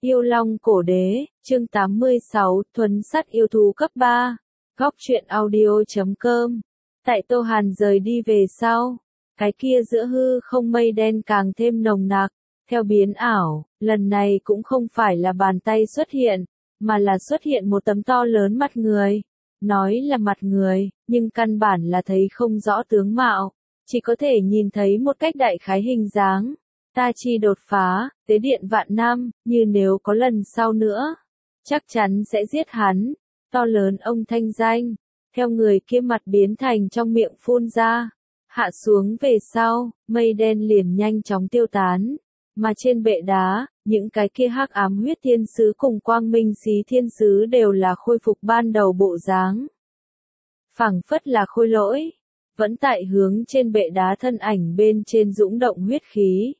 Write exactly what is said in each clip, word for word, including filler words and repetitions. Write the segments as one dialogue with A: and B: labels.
A: Yêu Long Cổ Đế, chương tám mươi sáu, Thuấn Sắt Yêu Thú cấp ba. Góc truyện audio chấm com. Tại Tô Hàn rời đi về sau, cái kia giữa hư không mây đen càng thêm nồng nặc, theo biến ảo, lần này cũng không phải là bàn tay xuất hiện, mà là xuất hiện một tấm to lớn mặt người. Nói là mặt người, nhưng căn bản là thấy không rõ tướng mạo, chỉ có thể nhìn thấy một cách đại khái hình dáng. Ta chi đột phá, tế điện vạn năm, như nếu có lần sau nữa, chắc chắn sẽ giết hắn. To lớn ông thanh danh, theo người kia mặt biến thành trong miệng phun ra, hạ xuống về sau, mây đen liền nhanh chóng tiêu tán, mà trên bệ đá, những cái kia hắc ám huyết thiên sứ cùng quang minh xí thiên sứ đều là khôi phục ban đầu bộ dáng. Phảng phất là khôi lỗi, vẫn tại hướng trên bệ đá thân ảnh bên trên dũng động huyết khí.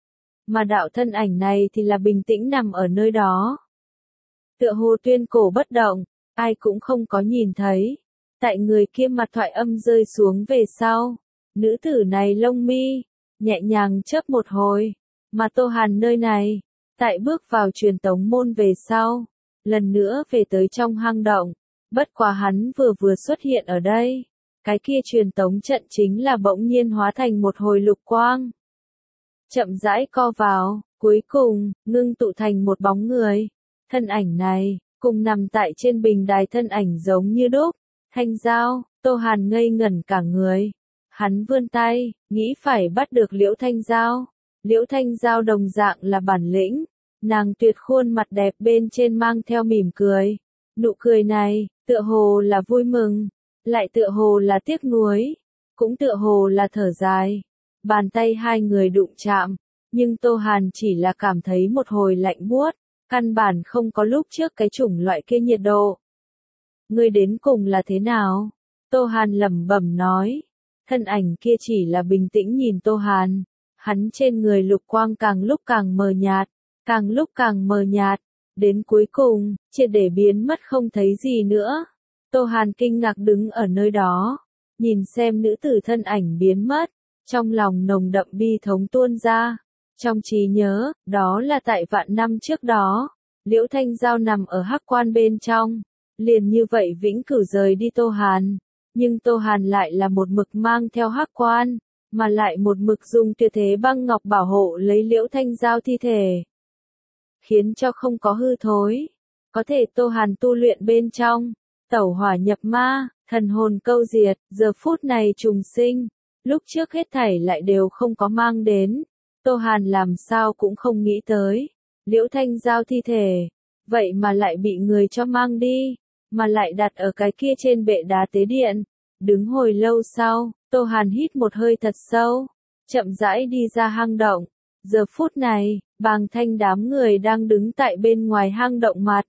A: Mà đạo thân ảnh này thì là bình tĩnh nằm ở nơi đó. Tựa hồ tuyên cổ bất động, ai cũng không có nhìn thấy. Tại người kia mặt thoại âm rơi xuống về sau, nữ tử này lông mi, nhẹ nhàng chớp một hồi, mà Tô Hàn nơi này, tại bước vào truyền tống môn về sau, lần nữa về tới trong hang động, bất quá hắn vừa vừa xuất hiện ở đây, cái kia truyền tống trận chính là bỗng nhiên hóa thành một hồi lục quang. Chậm rãi co vào, cuối cùng, ngưng tụ thành một bóng người. Thân ảnh này, cùng nằm tại trên bình đài thân ảnh giống như đúc. Thanh Giao, Tô Hàn ngây ngẩn cả người. Hắn vươn tay, nghĩ phải bắt được Liễu Thanh Giao. Liễu Thanh Giao đồng dạng là bản lĩnh. Nàng tuyệt khuôn mặt đẹp bên trên mang theo mỉm cười. Nụ cười này, tựa hồ là vui mừng, lại tựa hồ là tiếc nuối, cũng tựa hồ là thở dài. Bàn tay hai người đụng chạm, nhưng Tô Hàn chỉ là cảm thấy một hồi lạnh buốt, căn bản không có lúc trước cái chủng loại kia nhiệt độ. Ngươi đến cùng là thế nào? Tô Hàn lẩm bẩm nói. Thân ảnh kia chỉ là bình tĩnh nhìn Tô Hàn, hắn trên người lục quang càng lúc càng mờ nhạt, càng lúc càng mờ nhạt, đến cuối cùng, triệt để biến mất không thấy gì nữa. Tô Hàn kinh ngạc đứng ở nơi đó, nhìn xem nữ tử thân ảnh biến mất. Trong lòng nồng đậm bi thống tuôn ra, trong trí nhớ, đó là tại vạn năm trước đó, Liễu Thanh Giao nằm ở hắc quan bên trong, liền như vậy vĩnh cửu rời đi Tô Hàn, nhưng Tô Hàn lại là một mực mang theo hắc quan, mà lại một mực dùng tuyệt thế băng ngọc bảo hộ lấy Liễu Thanh Giao thi thể, khiến cho không có hư thối, có thể Tô Hàn tu luyện bên trong, tẩu hỏa nhập ma, thần hồn câu diệt, giờ phút này trùng sinh. Lúc trước hết thảy lại đều không có mang đến, Tô Hàn làm sao cũng không nghĩ tới, Liễu Thanh Giao thi thể, vậy mà lại bị người cho mang đi, mà lại đặt ở cái kia trên bệ đá tế điện. Đứng hồi lâu sau, Tô Hàn hít một hơi thật sâu, chậm rãi đi ra hang động. Giờ phút này, Bàng Thanh đám người đang đứng tại bên ngoài hang động mặt,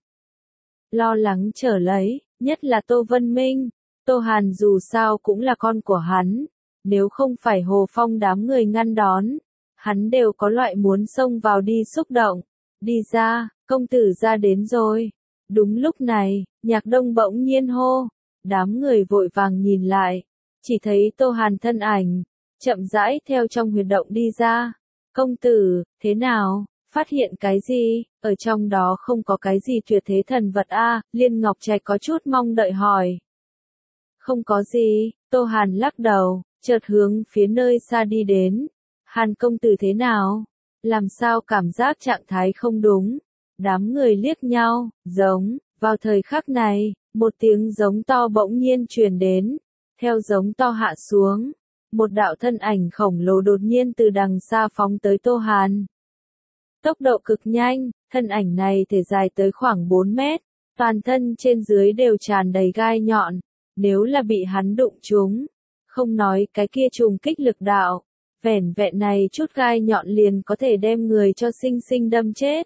A: lo lắng trở lấy, nhất là Tô Vân Minh. Tô Hàn dù sao cũng là con của hắn. Nếu không phải Hồ Phong đám người ngăn đón, hắn đều có loại muốn xông vào đi xúc động. Đi ra, công tử ra đến rồi. Đúng lúc này, Nhạc Đông bỗng nhiên hô. Đám người vội vàng nhìn lại, chỉ thấy Tô Hàn thân ảnh, chậm rãi theo trong huyệt động đi ra. Công tử, thế nào, phát hiện cái gì, ở trong đó không có cái gì tuyệt thế thần vật a? Liên Ngọc Trạch có chút mong đợi hỏi. Không có gì, Tô Hàn lắc đầu. Chợt hướng phía nơi xa đi đến. Hàn công tử thế nào? Làm sao cảm giác trạng thái không đúng? Đám người liếc nhau, giống, vào thời khắc này, một tiếng giống to bỗng nhiên truyền đến. Theo giống to hạ xuống, một đạo thân ảnh khổng lồ đột nhiên từ đằng xa phóng tới Tô Hàn. Tốc độ cực nhanh, thân ảnh này thể dài tới khoảng bốn mét, toàn thân trên dưới đều tràn đầy gai nhọn. Nếu là bị hắn đụng trúng, không nói cái kia trùng kích lực đạo, vẻn vẹn này chút gai nhọn liền có thể đem người cho sinh sinh đâm chết.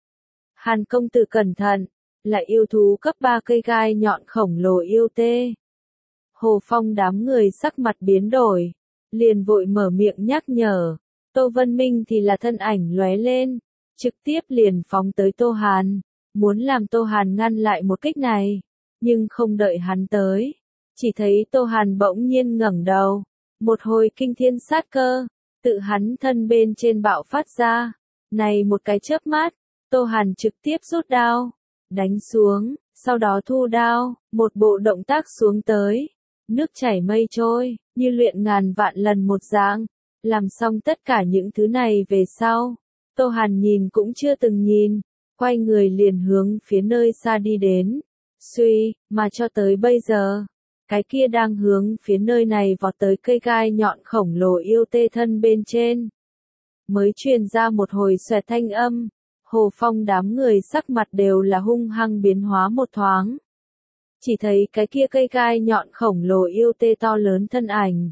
A: Hàn công tử cẩn thận, là yêu thú cấp ba cây gai nhọn khổng lồ yêu tê. Hồ Phong đám người sắc mặt biến đổi, liền vội mở miệng nhắc nhở. Tô Vân Minh thì là thân ảnh lóe lên, trực tiếp liền phóng tới Tô Hàn, muốn làm Tô Hàn ngăn lại một kích này, nhưng không đợi hắn tới. Chỉ thấy Tô Hàn bỗng nhiên ngẩng đầu, một hồi kinh thiên sát cơ, tự hắn thân bên trên bạo phát ra. Này một cái chớp mắt, Tô Hàn trực tiếp rút đao, đánh xuống, sau đó thu đao, một bộ động tác xuống tới. Nước chảy mây trôi, như luyện ngàn vạn lần một dạng. Làm xong tất cả những thứ này về sau, Tô Hàn nhìn cũng chưa từng nhìn, quay người liền hướng phía nơi xa đi đến. Suy, mà cho tới bây giờ, cái kia đang hướng phía nơi này vọt tới cây gai nhọn khổng lồ yêu tê thân bên trên. Mới truyền ra một hồi xoẹt thanh âm, Hồ Phong đám người sắc mặt đều là hung hăng biến hóa một thoáng. Chỉ thấy cái kia cây gai nhọn khổng lồ yêu tê to lớn thân ảnh.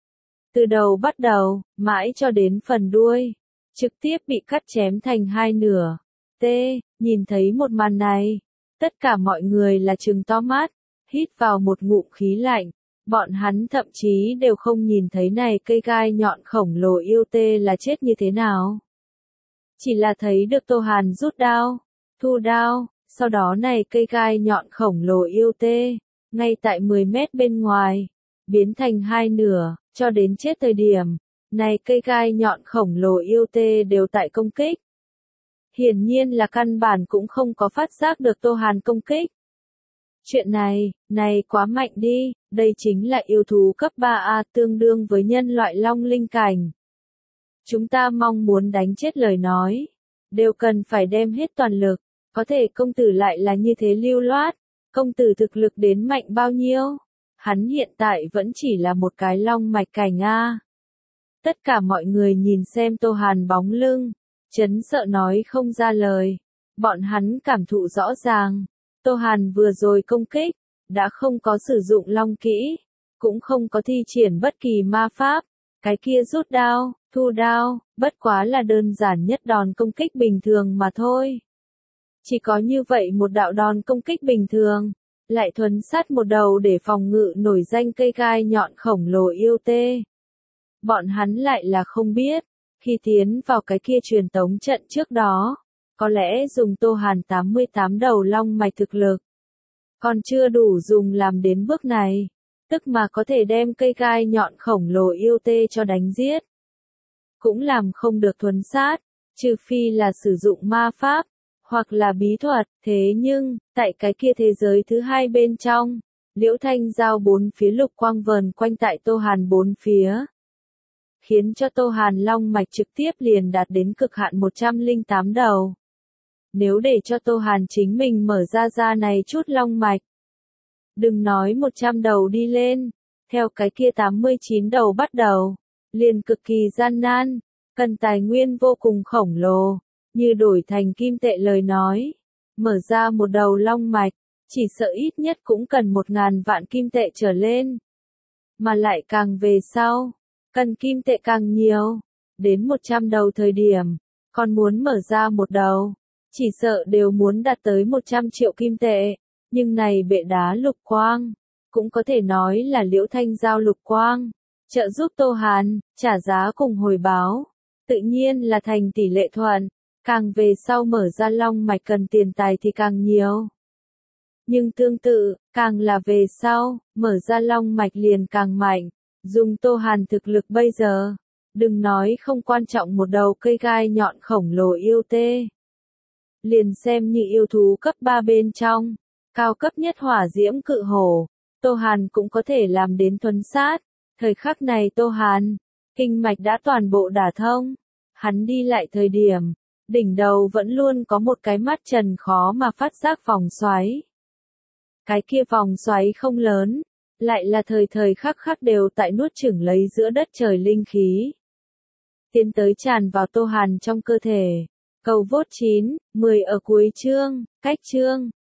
A: Từ đầu bắt đầu, mãi cho đến phần đuôi, trực tiếp bị cắt chém thành hai nửa. Tê, nhìn thấy một màn này, tất cả mọi người là trừng to mắt, hít vào một ngụm khí lạnh. Bọn hắn thậm chí đều không nhìn thấy này cây gai nhọn khổng lồ yêu tê là chết như thế nào. Chỉ là thấy được Tô Hàn rút đao, thu đao, sau đó này cây gai nhọn khổng lồ yêu tê, ngay tại mười mét bên ngoài, biến thành hai nửa, cho đến chết thời điểm, này cây gai nhọn khổng lồ yêu tê đều tại công kích. Hiển nhiên là căn bản cũng không có phát giác được Tô Hàn công kích. Chuyện này, này quá mạnh đi, đây chính là yêu thú cấp ba A tương đương với nhân loại long linh cảnh. Chúng ta mong muốn đánh chết lời nói, đều cần phải đem hết toàn lực, có thể công tử lại là như thế lưu loát, công tử thực lực đến mạnh bao nhiêu, hắn hiện tại vẫn chỉ là một cái long mạch cảnh A. Tất cả mọi người nhìn xem Tô Hàn bóng lưng, chấn sợ nói không ra lời, bọn hắn cảm thụ rõ ràng. Tô Hàn vừa rồi công kích, đã không có sử dụng long kỹ, cũng không có thi triển bất kỳ ma pháp, cái kia rút đao, thu đao, bất quá là đơn giản nhất đòn công kích bình thường mà thôi. Chỉ có như vậy một đạo đòn công kích bình thường, lại thuần sát một đầu để phòng ngự nổi danh cây gai nhọn khổng lồ yêu tê. Bọn hắn lại là không biết, khi tiến vào cái kia truyền tống trận trước đó, có lẽ dùng Tô Hàn tám mươi tám đầu long mạch thực lực, còn chưa đủ dùng làm đến bước này, tức mà có thể đem cây gai nhọn khổng lồ yêu tê cho đánh giết. Cũng làm không được thuần sát, trừ phi là sử dụng ma pháp, hoặc là bí thuật, thế nhưng, tại cái kia thế giới thứ hai bên trong, Liễu Thanh Giao bốn phía lục quang vờn quanh tại Tô Hàn bốn phía. Khiến cho Tô Hàn long mạch trực tiếp liền đạt đến cực hạn một trăm lẻ tám đầu. Nếu để cho Tô Hàn chính mình mở ra ra này chút long mạch, đừng nói một trăm đầu đi lên, theo cái kia tám mươi chín đầu bắt đầu, liền cực kỳ gian nan, cần tài nguyên vô cùng khổng lồ, như đổi thành kim tệ lời nói, mở ra một đầu long mạch, chỉ sợ ít nhất cũng cần một ngàn vạn kim tệ trở lên. Mà lại càng về sau, cần kim tệ càng nhiều, đến một trăm đầu thời điểm, còn muốn mở ra một đầu, chỉ sợ đều muốn đạt tới một trăm triệu kim tệ, nhưng này bệ đá lục quang, cũng có thể nói là Liễu Thanh Giao lục quang, trợ giúp Tô Hàn, trả giá cùng hồi báo, tự nhiên là thành tỷ lệ thuận, càng về sau mở ra long mạch cần tiền tài thì càng nhiều. Nhưng tương tự, càng là về sau, mở ra long mạch liền càng mạnh, dùng Tô Hàn thực lực bây giờ, đừng nói không quan trọng một đầu cây gai nhọn khổng lồ yêu tê. Liền xem như yêu thú cấp ba bên trong, cao cấp nhất hỏa diễm cự hổ, Tô Hàn cũng có thể làm đến thuần sát. Thời khắc này Tô Hàn, kinh mạch đã toàn bộ đả thông, hắn đi lại thời điểm, đỉnh đầu vẫn luôn có một cái mắt trần khó mà phát giác vòng xoáy. Cái kia vòng xoáy không lớn, lại là thời thời khắc khắc đều tại nuốt chửng lấy giữa đất trời linh khí. Tiến tới tràn vào Tô Hàn trong cơ thể. Cầu vốt chín, mười ở cuối chương, cách chương.